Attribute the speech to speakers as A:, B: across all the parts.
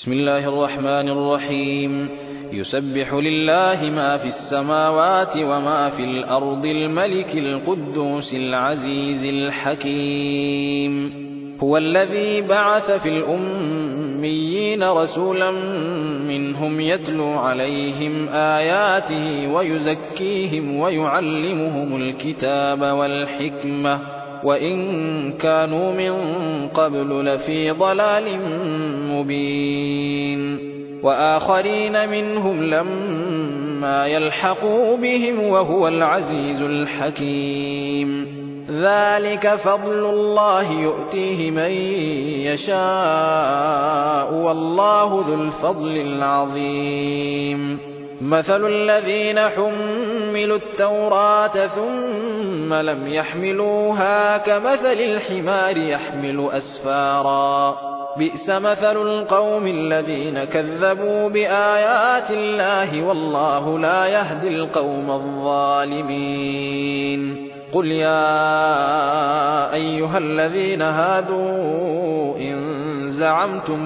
A: بسم الله الرحمن الرحيم. يسبح لله ما في السماوات وما في الأرض الملك القدوس العزيز الحكيم. هو الذي بعث في الأميين رسولا منهم يتلو عليهم آياته ويزكيهم ويعلمهم الكتاب والحكمة وإن كانوا من قبل لفي ضلال مبين. وآخرين منهم لما يلحقوا بهم وهو العزيز الحكيم. ذلك فضل الله يؤتيه من يشاء والله ذو الفضل العظيم. مثل الذين حملوا التوراة ثم لم يحملوها كمثل الحمار يحمل أسفارا بئس مثل القوم الذين كذبوا بآيات الله والله لا يهدي القوم الظالمين. قل يا أيها الذين هادوا إن زعمتم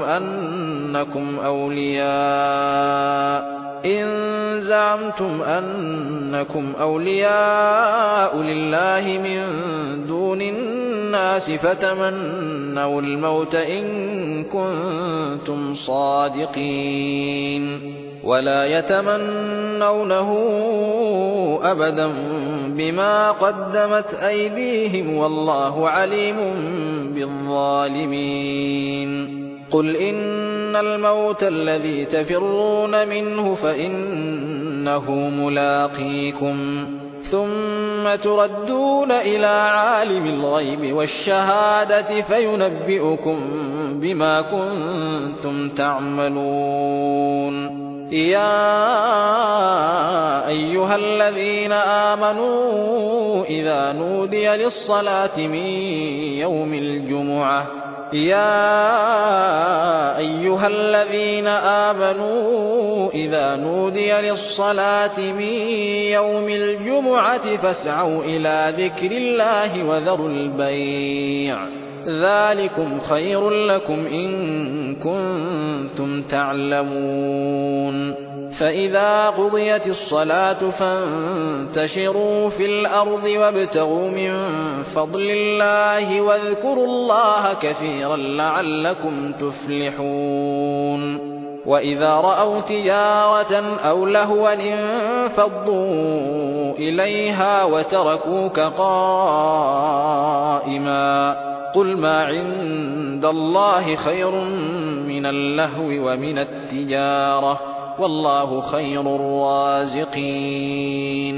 A: أنكم أولياء لله من دون الناس فتمنوا الموت إن كنتم صادقين ولا يتمنونه أبدا بما قدمت أيديهم والله عليم بالظالمين. قل إن الموت الذي تفرون منه فإنه ملاقيكم ثم تردون إلى عالم الغيب والشهادة فينبئكم بما كنتم تعملون. يا أيها الذين آمنوا إذا نودي للصلاة من يوم الجمعة فاسعوا إلى ذكر الله وذروا البيع ذلكم خير لكم إن كنتم تعلمون. فإذا قضيت الصلاة فانتشروا في الأرض وابتغوا من فضل الله واذكروا الله كثيرا لعلكم تفلحون. وإذا رأوا تجارة أو لهوا انفضوا إليها وتركوك قائما قل ما عند الله خير من اللهو ومن التجارة والله خير الرازقين.